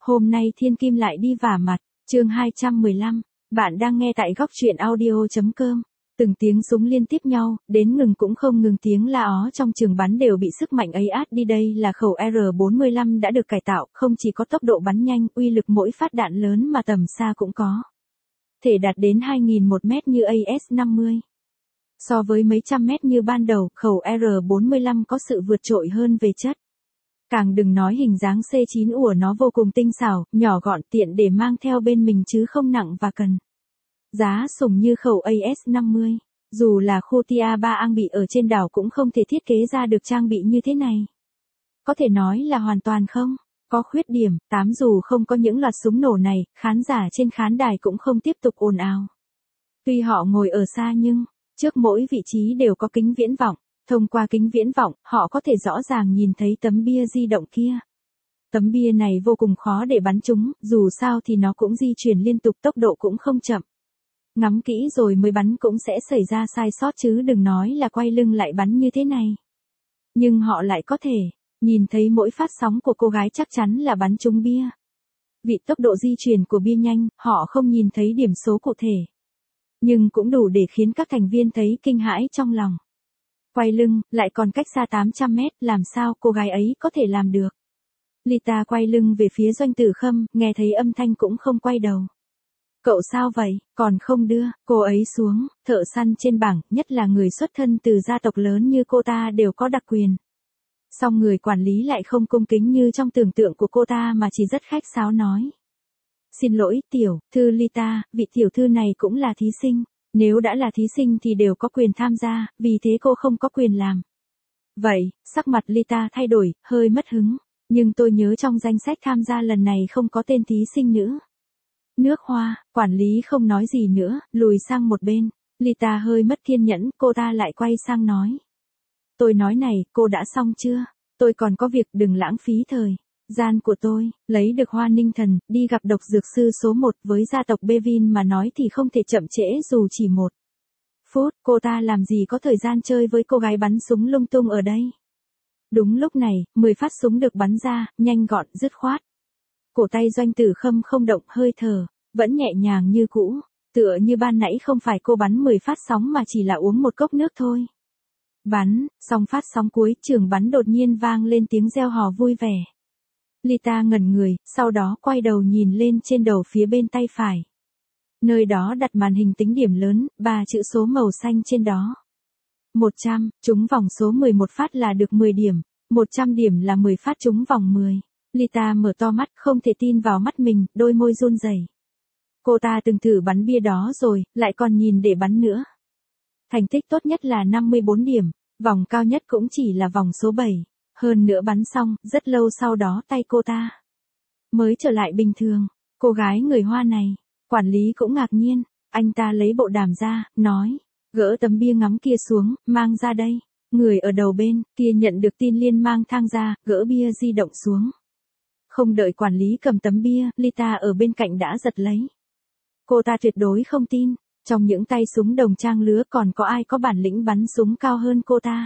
Hôm nay Thiên Kim lại đi vả mặt, chương 215, bạn đang nghe tại góc truyện audio.com. Từng tiếng súng liên tiếp nhau, đến ngừng cũng không ngừng, tiếng la ó trong trường bắn đều bị sức mạnh ấy át đi. Đây là khẩu R45 đã được cải tạo, không chỉ có tốc độ bắn nhanh, uy lực mỗi phát đạn lớn mà tầm xa cũng có thể đạt đến 2.001 mét như AS-50. So với mấy trăm mét như ban đầu, khẩu R45 có sự vượt trội hơn về chất. Càng đừng nói hình dáng C9 của nó vô cùng tinh xảo, nhỏ gọn, tiện để mang theo bên mình chứ không nặng và cần giá sủng như khẩu AS-50. Dù là khu Tia Ba Ang bị ở trên đảo cũng không thể thiết kế ra được trang bị như thế này. Có thể nói là hoàn toàn không có khuyết điểm. Dù không có những loạt súng nổ này, khán giả trên khán đài cũng không tiếp tục ồn ào. Tuy họ ngồi ở xa nhưng trước mỗi vị trí đều có kính viễn vọng. Thông qua kính viễn vọng, họ có thể rõ ràng nhìn thấy tấm bia di động kia. Tấm bia này vô cùng khó để bắn trúng, dù sao thì nó cũng di chuyển liên tục, tốc độ cũng không chậm. Ngắm kỹ rồi mới bắn cũng sẽ xảy ra sai sót chứ đừng nói là quay lưng lại bắn như thế này. Nhưng họ lại có thể nhìn thấy mỗi phát sóng của cô gái chắc chắn là bắn trúng bia. Vì tốc độ di chuyển của bia nhanh, họ không nhìn thấy điểm số cụ thể. Nhưng cũng đủ để khiến các thành viên thấy kinh hãi trong lòng. Quay lưng, lại còn cách xa 800 mét, làm sao cô gái ấy có thể làm được? Lita quay lưng về phía Doanh Tử Khâm, nghe thấy âm thanh cũng không quay đầu. Cậu sao vậy, còn không đưa cô ấy xuống? Thợ săn trên bảng, nhất là người xuất thân từ gia tộc lớn như cô ta đều có đặc quyền. Song người quản lý lại không cung kính như trong tưởng tượng của cô ta mà chỉ rất khách sáo nói. Xin lỗi tiểu thư Lita, vị tiểu thư này cũng là thí sinh. Nếu đã là thí sinh thì đều có quyền tham gia, vì thế cô không có quyền làm. Vậy, sắc mặt Lita thay đổi, hơi mất hứng. Nhưng tôi nhớ trong danh sách tham gia lần này không có tên thí sinh nữ. Nước hoa, quản lý không nói gì nữa, lùi sang một bên. Lita hơi mất kiên nhẫn, cô ta lại quay sang nói. Tôi nói này, cô đã xong chưa? Tôi còn có việc, đừng lãng phí thời gian của tôi. Lấy được hoa ninh thần, đi gặp độc dược sư số 1 với gia tộc Bevin mà nói thì không thể chậm trễ dù chỉ 1 phút. Cô ta làm gì có thời gian chơi với cô gái bắn súng lung tung ở đây. Đúng lúc này, 10 phát súng được bắn ra, nhanh gọn, dứt khoát. Cổ tay Doanh Tử Khâm không động, hơi thở vẫn nhẹ nhàng như cũ, tựa như ban nãy không phải cô bắn 10 phát sóng mà chỉ là uống một cốc nước thôi. Bắn xong phát sóng cuối, trường bắn đột nhiên vang lên tiếng reo hò vui vẻ. Lita ngẩn người, sau đó quay đầu nhìn lên trên đầu phía bên tay phải. Nơi đó đặt màn hình tính điểm lớn, 3 chữ số màu xanh trên đó. 100, trúng vòng số 11 phát là được 10 điểm, 100 điểm là 10 phát trúng vòng 10. Lita mở to mắt, không thể tin vào mắt mình, đôi môi run rẩy. Cô ta từng thử bắn bia đó rồi, lại còn nhìn để bắn nữa. Thành tích tốt nhất là 54 điểm, vòng cao nhất cũng chỉ là vòng số 7. Hơn nữa bắn xong, rất lâu sau đó tay cô ta mới trở lại bình thường. Cô gái người Hoa này, quản lý cũng ngạc nhiên, anh ta lấy bộ đàm ra, nói, gỡ tấm bia ngắm kia xuống, mang ra đây. Người ở đầu bên kia nhận được tin liền mang thang ra, gỡ bia di động xuống. Không đợi quản lý cầm tấm bia, Lita ở bên cạnh đã giật lấy. Cô ta tuyệt đối không tin, trong những tay súng đồng trang lứa còn có ai có bản lĩnh bắn súng cao hơn cô ta.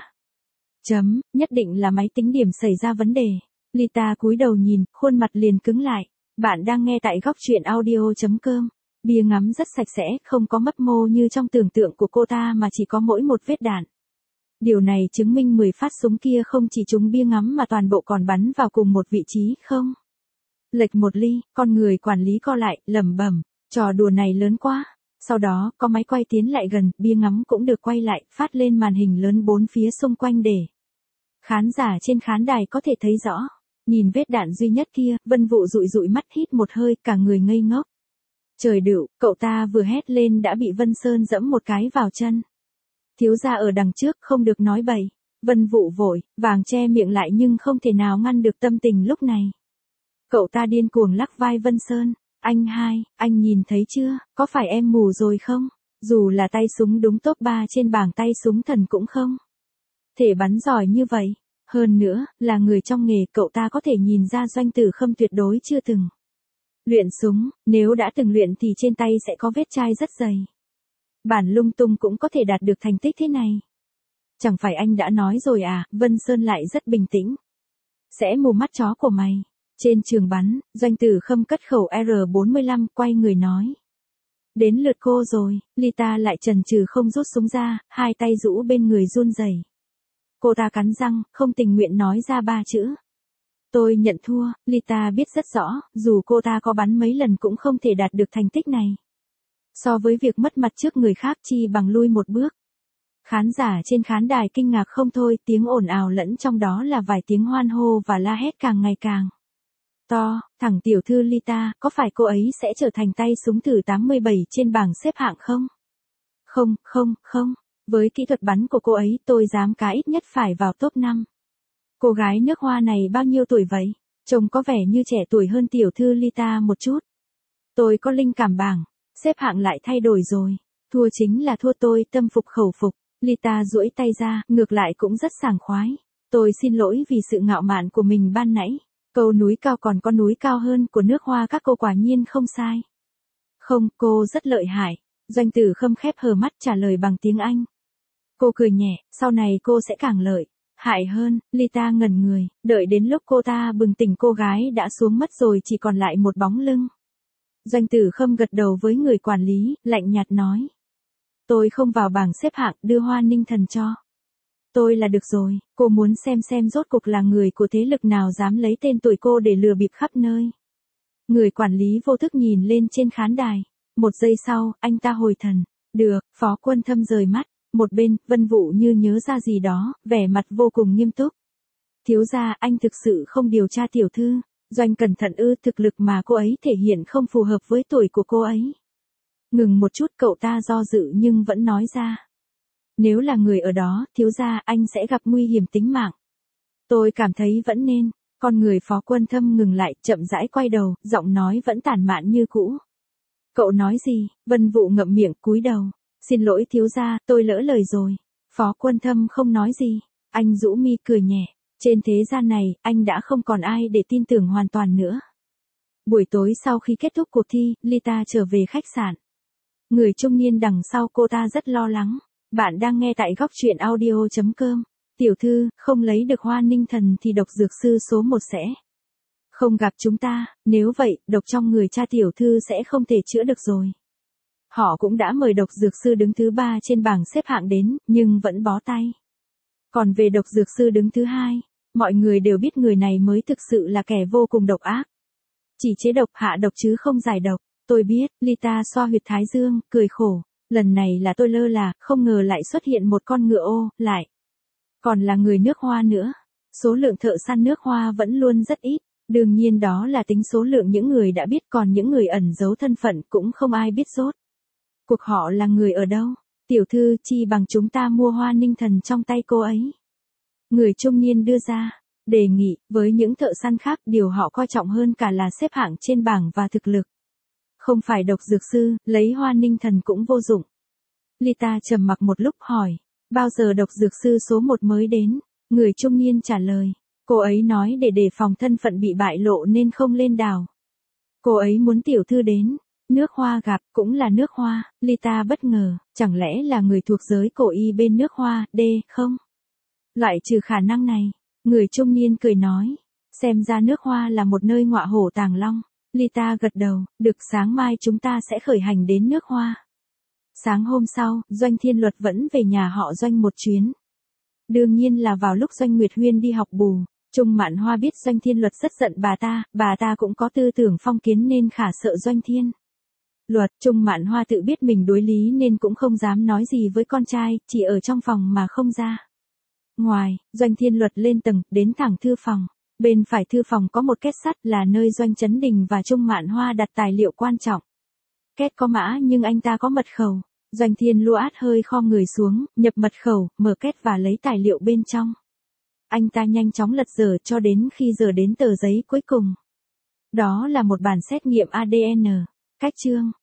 Nhất định là máy tính điểm xảy ra vấn đề. Lita cúi đầu nhìn, khuôn mặt liền cứng lại. Bạn đang nghe tại góc truyện audio.com. Bia ngắm rất sạch sẽ, không có mấp mô như trong tưởng tượng của cô ta mà chỉ có mỗi một vết đạn. Điều này chứng minh 10 phát súng kia không chỉ trúng bia ngắm mà toàn bộ còn bắn vào cùng một vị trí, không? Lệch một ly, con người quản lý co lại, lẩm bẩm, trò đùa này lớn quá. Sau đó, có máy quay tiến lại gần, bia ngắm cũng được quay lại, phát lên màn hình lớn 4 phía xung quanh để khán giả trên khán đài có thể thấy rõ. Nhìn vết đạn duy nhất kia, Vân Vũ dụi dụi mắt, hít một hơi, cả người ngây ngốc. Trời đựu, cậu ta vừa hét lên đã bị Vân Sơn giẫm một cái vào chân. Thiếu gia ở đằng trước, không được nói bậy. Vân Vũ vội vàng che miệng lại nhưng không thể nào ngăn được tâm tình lúc này. Cậu ta điên cuồng lắc vai Vân Sơn. Anh hai, anh nhìn thấy chưa, có phải em mù rồi không? Dù là tay súng đúng top 3 trên bảng tay súng thần cũng không thể bắn giỏi như vậy. Hơn nữa, là người trong nghề, cậu ta có thể nhìn ra Doanh Tử Khâm tuyệt đối chưa từng luyện súng, nếu đã từng luyện thì trên tay sẽ có vết chai rất dày. Bản lung tung cũng có thể đạt được thành tích thế này. Chẳng phải anh đã nói rồi à, Vân Sơn lại rất bình tĩnh. Sẽ mù mắt chó của mày. Trên trường bắn, Doanh Tử Khâm cất khẩu R45 quay người nói. Đến lượt cô rồi, Lita lại chần chừ không rút súng ra, hai tay rũ bên người run rẩy. Cô ta cắn răng, không tình nguyện nói ra 3 chữ. Tôi nhận thua, Lita biết rất rõ, dù cô ta có bắn mấy lần cũng không thể đạt được thành tích này. So với việc mất mặt trước người khác chi bằng lui một bước. Khán giả trên khán đài kinh ngạc không thôi, tiếng ồn ào lẫn trong đó là vài tiếng hoan hô và la hét càng ngày càng to. Thằng tiểu thư Lita, có phải cô ấy sẽ trở thành tay súng thứ 87 trên bảng xếp hạng không? Không. Với kỹ thuật bắn của cô ấy tôi dám cá ít nhất phải vào top 5. Cô gái nước Hoa này bao nhiêu tuổi vậy? Trông có vẻ như trẻ tuổi hơn tiểu thư Lita một chút. Tôi có linh cảm bảng xếp hạng lại thay đổi rồi. Thua chính là thua, tôi tâm phục khẩu phục. Lita duỗi tay ra, ngược lại cũng rất sảng khoái. Tôi xin lỗi vì sự ngạo mạn của mình ban nãy. Câu núi cao còn có núi cao hơn của nước Hoa các cô quả nhiên không sai. Không, cô rất lợi hại. Doanh Tử Khâm khép hờ mắt trả lời bằng tiếng Anh. Cô cười nhẹ, sau này cô sẽ càng lợi hại hơn. Lita ngẩn người, đợi đến lúc cô ta bừng tỉnh cô gái đã xuống mất rồi, chỉ còn lại một bóng lưng. Doanh Tử Khâm gật đầu với người quản lý, lạnh nhạt nói. Tôi không vào bảng xếp hạng, đưa Hoa Ninh Thần cho tôi là được rồi. Cô muốn xem rốt cục là người của thế lực nào dám lấy tên tuổi cô để lừa bịp khắp nơi. Người quản lý vô thức nhìn lên trên khán đài. Một giây sau, anh ta hồi thần. Được, Phó Quân Thâm rời mắt. Một bên, Vân Vũ như nhớ ra gì đó, vẻ mặt vô cùng nghiêm túc. Thiếu gia, anh thực sự không điều tra tiểu thư. Doanh cẩn thận ư? Thực lực mà cô ấy thể hiện không phù hợp với tuổi của cô ấy. Ngừng một chút, cậu ta do dự nhưng vẫn nói ra. Nếu là người ở đó, thiếu gia, anh sẽ gặp nguy hiểm tính mạng. Tôi cảm thấy vẫn nên. Con người Phó Quân Thâm ngừng lại, chậm rãi quay đầu, giọng nói vẫn tản mạn như cũ. Cậu nói gì? Vân Vũ ngậm miệng, cúi đầu. Xin lỗi thiếu gia, tôi lỡ lời rồi. Phó Quân Thâm không nói gì. Anh rũ mi cười nhẹ. Trên thế gian này, anh đã không còn ai để tin tưởng hoàn toàn nữa. Buổi tối sau khi kết thúc cuộc thi, Lita trở về khách sạn. Người trung niên đằng sau cô ta rất lo lắng. Bạn đang nghe tại góc truyện audio.com. Tiểu thư, không lấy được Hoa Ninh Thần thì độc dược sư số 1 sẽ không gặp chúng ta. Nếu vậy, độc trong người cha tiểu thư sẽ không thể chữa được rồi. Họ cũng đã mời độc dược sư đứng thứ 3 trên bảng xếp hạng đến, nhưng vẫn bó tay. Còn về độc dược sư đứng thứ 2, mọi người đều biết người này mới thực sự là kẻ vô cùng độc ác. Chỉ chế độc hạ độc chứ không giải độc. Tôi biết, Lita xoa huyệt thái dương, cười khổ. Lần này là tôi lơ là, không ngờ lại xuất hiện một con ngựa ô, lại còn là người nước Hoa nữa. Số lượng thợ săn nước Hoa vẫn luôn rất ít. Đương nhiên đó là tính số lượng những người đã biết, còn những người ẩn giấu thân phận cũng không ai biết rốt cuộc họ là người ở đâu. Tiểu thư, chi bằng chúng ta mua Hoa Ninh Thần trong tay cô ấy. Người trung niên đưa ra đề nghị. Với những thợ săn khác, điều họ coi trọng hơn cả là xếp hạng trên bảng và thực lực. Không phải độc dược sư, lấy Hoa Ninh Thần cũng vô dụng. Lita trầm mặc một lúc hỏi. Bao giờ độc dược sư số 1 mới đến? Người trung niên trả lời. Cô ấy nói để đề phòng thân phận bị bại lộ nên không lên đảo. Cô ấy muốn tiểu thư đến. Nước Hoa gặp, cũng là nước Hoa. Lita bất ngờ, chẳng lẽ là người thuộc giới cổ y bên nước Hoa, không? Loại trừ khả năng này. Người trung niên cười nói. Xem ra nước Hoa là một nơi ngọa hổ tàng long. Lita gật đầu, được, sáng mai chúng ta sẽ khởi hành đến nước Hoa. Sáng hôm sau, Doanh Thiên Luật vẫn về nhà họ Doanh một chuyến. Đương nhiên là vào lúc Doanh Nguyệt Huyên đi học bù. Trung Mạn Hoa biết Doanh Thiên Luật rất giận bà ta cũng có tư tưởng phong kiến nên khả sợ Doanh Thiên Luật. Trung Mạn Hoa tự biết mình đối lý nên cũng không dám nói gì với con trai, chỉ ở trong phòng mà không ra ngoài. Doanh Thiên Luật lên tầng, đến thẳng thư phòng. Bên phải thư phòng có một két sắt, là nơi Doanh Chấn Đình và Trung Mạn Hoa đặt tài liệu quan trọng. Két có mã nhưng anh ta có mật khẩu. Doanh Thiên Lua át hơi khom người xuống, nhập mật khẩu, mở két và lấy tài liệu bên trong. Anh ta nhanh chóng lật dở cho đến khi dở đến tờ giấy cuối cùng. Đó là một bản xét nghiệm ADN. Cách chương